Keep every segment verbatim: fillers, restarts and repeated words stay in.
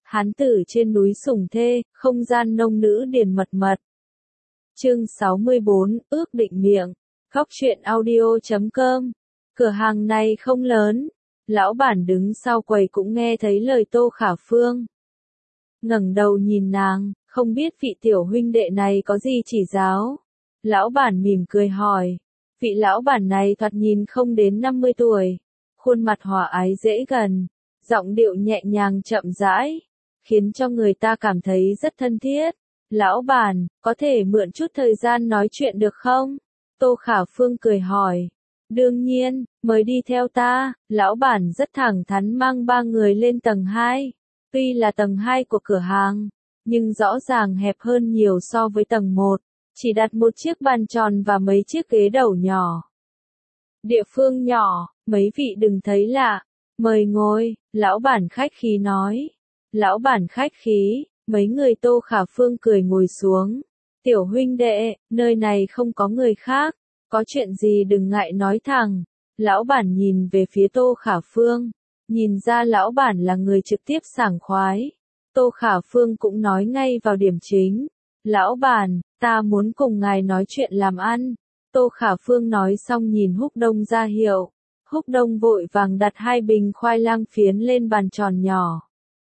Hán tử trên núi sủng thê, không gian nông nữ điền mật mật. Chương sáu mươi bốn, ước định miệng. Góc truyện audio chấm com. Cửa hàng này không lớn. Lão bản đứng sau quầy cũng nghe thấy lời Tô Khả Phương. Ngẩng đầu nhìn nàng, không biết vị tiểu huynh đệ này có gì chỉ giáo. Lão bản mỉm cười hỏi. Vị lão bản này thoạt nhìn không đến năm mươi tuổi. Khuôn mặt hòa ái dễ gần. Giọng điệu nhẹ nhàng chậm rãi. Khiến cho người ta cảm thấy rất thân thiết. Lão bản, có thể mượn chút thời gian nói chuyện được không? Tô Khả Phương cười hỏi. Đương nhiên, mời đi theo ta. Lão bản rất thẳng thắn mang ba người lên tầng hai. Tuy là tầng hai của cửa hàng, nhưng rõ ràng hẹp hơn nhiều so với tầng một. Chỉ đặt một chiếc bàn tròn và mấy chiếc ghế đầu nhỏ. Địa phương nhỏ, mấy vị đừng thấy lạ. Mời ngồi, lão bản khách khí nói. Lão bản khách khí, mấy người Tô Khả Phương cười ngồi xuống. Tiểu huynh đệ, nơi này không có người khác, có chuyện gì đừng ngại nói thẳng. Lão bản nhìn về phía Tô Khả Phương, nhìn ra lão bản là người trực tiếp sảng khoái. Tô Khả Phương cũng nói ngay vào điểm chính. Lão bản, ta muốn cùng ngài nói chuyện làm ăn. Tô Khả Phương nói xong nhìn Húc Đông ra hiệu. Húc Đông vội vàng đặt hai bình khoai lang phiến lên bàn tròn nhỏ.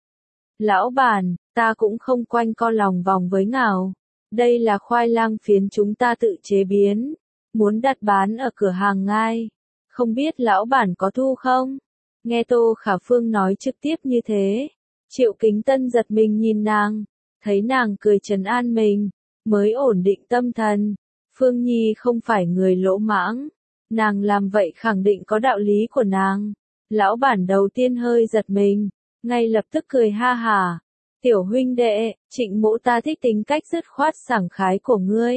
Lão bản, ta cũng không quanh co lòng vòng với ngào. Đây là khoai lang phiến chúng ta tự chế biến. Muốn đặt bán ở cửa hàng ngay. Không biết lão bản có thu không? Nghe Tô Khả Phương nói trực tiếp như thế. Triệu Kính Tân giật mình nhìn nàng. Thấy nàng cười trấn an mình. Mới ổn định tâm thần. Phương Nhi không phải người lỗ mãng. Nàng làm vậy khẳng định có đạo lý của nàng. Lão bản đầu tiên hơi giật mình. Ngay lập tức cười ha hả. Tiểu huynh đệ, Trịnh mỗ ta thích tính cách dứt khoát sảng khái của ngươi.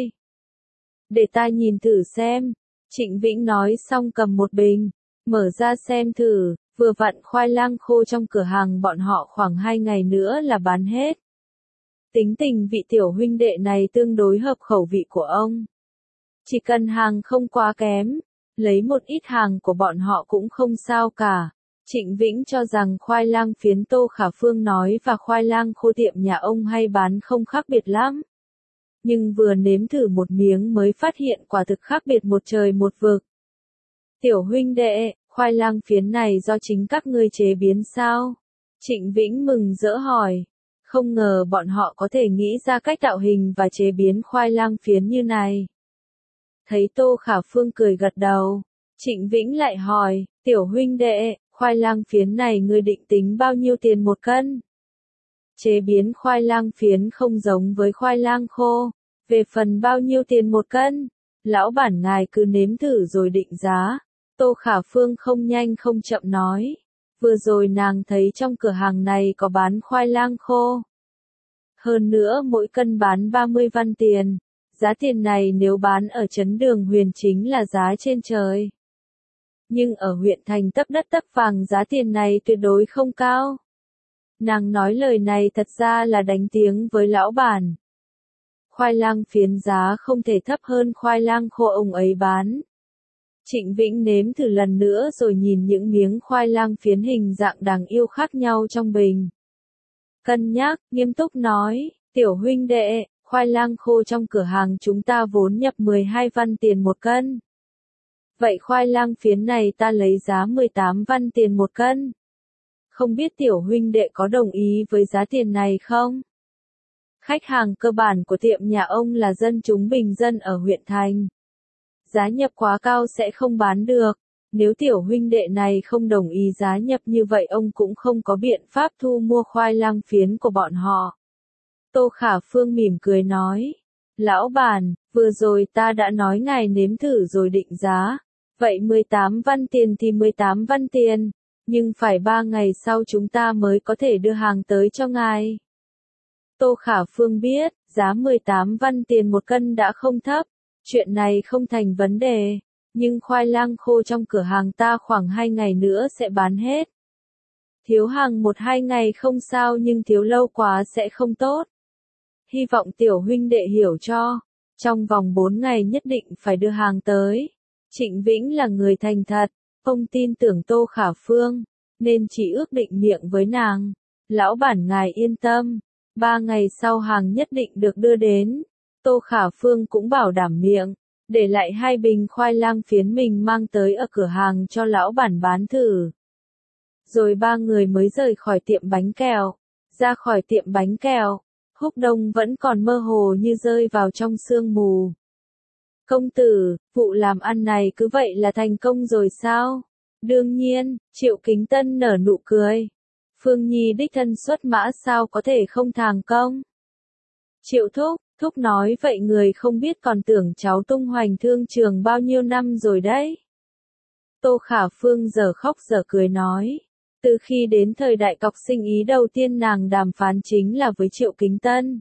Để ta nhìn thử xem. Trịnh Vĩnh nói xong cầm một bình. Mở ra xem thử. Vừa vặn khoai lang khô trong cửa hàng bọn họ khoảng hai ngày nữa là bán hết. Tính tình vị tiểu huynh đệ này tương đối hợp khẩu vị của ông. Chỉ cần hàng không quá kém. Lấy một ít hàng của bọn họ cũng không sao cả. Trịnh Vĩnh cho rằng khoai lang phiến Tô Khả Phương nói và khoai lang khô tiệm nhà ông hay bán không khác biệt lắm. Nhưng vừa nếm thử một miếng mới phát hiện quả thực khác biệt một trời một vực. Tiểu huynh đệ, khoai lang phiến này do chính các ngươi chế biến sao? Trịnh Vĩnh mừng rỡ hỏi. Không ngờ bọn họ có thể nghĩ ra cách tạo hình và chế biến khoai lang phiến như này. Thấy Tô Khả Phương cười gật đầu. Trịnh Vĩnh lại hỏi, tiểu huynh đệ, khoai lang phiến này ngươi định tính bao nhiêu tiền một cân? Chế biến khoai lang phiến không giống với khoai lang khô. Về phần bao nhiêu tiền một cân? Lão bản ngài cứ nếm thử rồi định giá. Tô Khả Phương không nhanh không chậm nói. Vừa rồi nàng thấy trong cửa hàng này có bán khoai lang khô. Hơn nữa mỗi cân bán ba mươi văn tiền. Giá tiền này nếu bán ở trấn Đường Huyền chính là giá trên trời. Nhưng ở huyện thành tấp đất tấp vàng giá tiền này tuyệt đối không cao. Nàng nói lời này thật ra là đánh tiếng với lão bản. Khoai lang phiến giá không thể thấp hơn khoai lang khô ông ấy bán. Trịnh Vĩnh nếm thử lần nữa rồi nhìn những miếng khoai lang phiến hình dạng đáng yêu khác nhau trong bình. Cân nhắc, nghiêm túc nói, tiểu huynh đệ, khoai lang khô trong cửa hàng chúng ta vốn nhập mười hai văn tiền một cân. Vậy khoai lang phiến này ta lấy giá mười tám văn tiền một cân. Không biết tiểu huynh đệ có đồng ý với giá tiền này không? Khách hàng cơ bản của tiệm nhà ông là dân chúng bình dân ở huyện thành. Giá nhập quá cao sẽ không bán được. Nếu tiểu huynh đệ này không đồng ý giá nhập như vậy ông cũng không có biện pháp thu mua khoai lang phiến của bọn họ. Tô Khả Phương mỉm cười nói. Lão bản, vừa rồi ta đã nói ngài nếm thử rồi định giá. Vậy mười tám văn tiền thì mười tám văn tiền. Nhưng phải ba ngày sau chúng ta mới có thể đưa hàng tới cho ngài. Tô Khả Phương biết, giá mười tám văn tiền một cân đã không thấp. Chuyện này không thành vấn đề. Nhưng khoai lang khô trong cửa hàng ta khoảng hai ngày nữa sẽ bán hết. Thiếu hàng một hai ngày không sao nhưng thiếu lâu quá sẽ không tốt. Hy vọng tiểu huynh đệ hiểu cho. Trong vòng bốn ngày nhất định phải đưa hàng tới. Trịnh Vĩnh là người thành thật. Ông tin tưởng Tô Khả Phương. Nên chỉ ước định miệng với nàng. Lão bản ngài yên tâm, ba ngày sau hàng nhất định được đưa đến. Tô Khả Phương cũng bảo đảm miệng, để lại hai bình khoai lang phiến mình mang tới ở cửa hàng cho lão bản bán thử. Rồi ba người mới rời khỏi tiệm bánh kẹo. Ra khỏi tiệm bánh kẹo, Húc Đông vẫn còn mơ hồ như rơi vào trong sương mù. Công tử, vụ làm ăn này cứ vậy là thành công rồi sao? Đương nhiên, Triệu Kính Tân nở nụ cười. Phương Nhi đích thân xuất mã sao có thể không thành công? Triệu Thúc, Thúc nói vậy người không biết còn tưởng cháu tung hoành thương trường bao nhiêu năm rồi đấy. Tô Khả Phương giờ khóc giờ cười nói. Từ khi đến thời đại cọc sinh ý đầu tiên nàng đàm phán chính là với Triệu Kính Tân.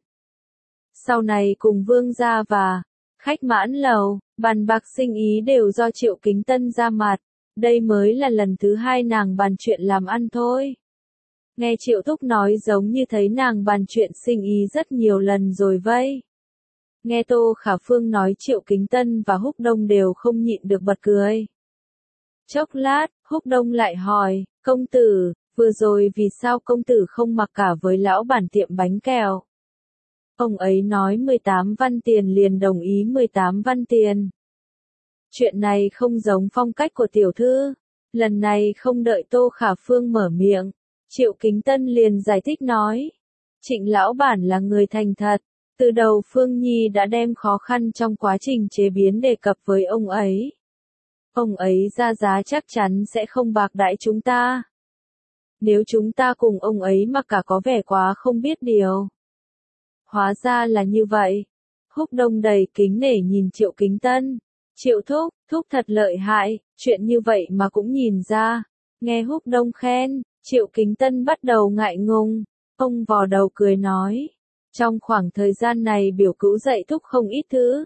Sau này cùng Vương gia và Khách Mãn Lầu, bàn bạc sinh ý đều do Triệu Kính Tân ra mặt. Đây mới là lần thứ hai nàng bàn chuyện làm ăn thôi. Nghe Triệu Thúc nói giống như thấy nàng bàn chuyện sinh ý rất nhiều lần rồi vây. Nghe Tô Khả Phương nói Triệu Kính Tân và Húc Đông đều không nhịn được bật cười. Chốc lát, Húc Đông lại hỏi, công tử, vừa rồi vì sao công tử không mặc cả với lão bản tiệm bánh kẹo? Ông ấy nói mười tám văn tiền liền đồng ý mười tám văn tiền. Chuyện này không giống phong cách của tiểu thư. Lần này không đợi Tô Khả Phương mở miệng, Triệu Kính Tân liền giải thích nói. Trịnh lão bản là người thành thật. Từ đầu Phương Nhi đã đem khó khăn trong quá trình chế biến đề cập với ông ấy. Ông ấy ra giá chắc chắn sẽ không bạc đãi chúng ta. Nếu chúng ta cùng ông ấy mà cả có vẻ quá không biết điều. Hóa ra là như vậy. Húc Đông đầy kính nể nhìn Triệu Kính Tân. Triệu Thúc, Thúc thật lợi hại, chuyện như vậy mà cũng nhìn ra. Nghe Húc Đông khen, Triệu Kính Tân bắt đầu ngại ngùng. Ông vò đầu cười nói. Trong khoảng thời gian này biểu cữu dạy Thúc không ít thứ.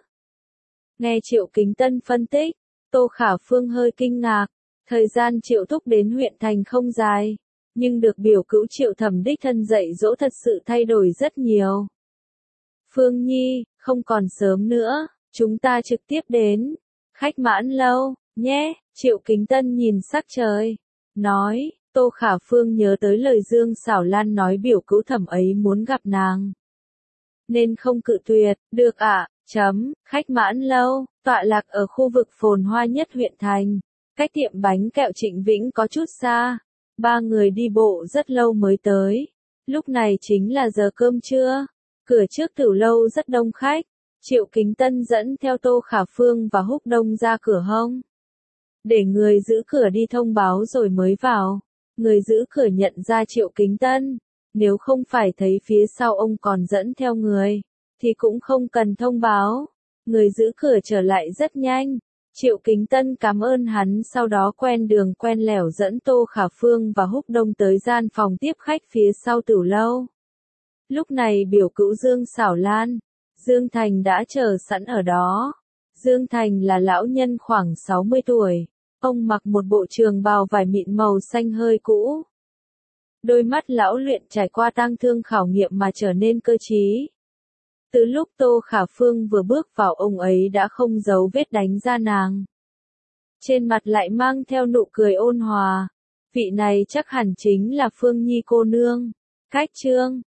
Nghe Triệu Kính Tân phân tích, Tô Khả Phương hơi kinh ngạc. Thời gian Triệu Thúc đến huyện thành không dài, nhưng được biểu cữu Triệu Thẩm đích thân dạy dỗ thật sự thay đổi rất nhiều. Phương Nhi, không còn sớm nữa, chúng ta trực tiếp đến Khách Mãn Lâu, nhé. Triệu Kính Tân nhìn sắc trời, nói. Tô Khả Phương nhớ tới lời Dương Xảo Lan nói biểu cữu Thẩm ấy muốn gặp nàng, nên không cự tuyệt. Được ạ, à, chấm, Khách Mãn Lâu, tọa lạc ở khu vực phồn hoa nhất huyện thành, cách tiệm bánh kẹo Trịnh Vĩnh có chút xa. Ba người đi bộ rất lâu mới tới. Lúc này chính là giờ cơm trưa. Cửa trước tiểu lâu rất đông khách. Triệu Kính Tân dẫn theo Tô Khả Phương và Húc Đông ra cửa hông. Để người giữ cửa đi thông báo rồi mới vào. Người giữ cửa nhận ra Triệu Kính Tân. Nếu không phải thấy phía sau ông còn dẫn theo người, thì cũng không cần thông báo. Người giữ cửa trở lại rất nhanh. Triệu Kính Tân cảm ơn hắn, sau đó quen đường quen lẻo dẫn Tô Khả Phương và Húc Đông tới gian phòng tiếp khách phía sau tiểu lâu. Lúc này biểu cữu Dương Xảo Lan, Dương Thành đã chờ sẵn ở đó. Dương Thành là lão nhân khoảng sáu mươi tuổi. Ông mặc một bộ trường bào vải mịn màu xanh hơi cũ. Đôi mắt lão luyện trải qua tang thương khảo nghiệm mà trở nên cơ trí. Từ lúc Tô Khả Phương vừa bước vào ông ấy đã không giấu vết đánh ra nàng. Trên mặt lại mang theo nụ cười ôn hòa. Vị này chắc hẳn chính là Phương Nhi cô nương. Cách trương,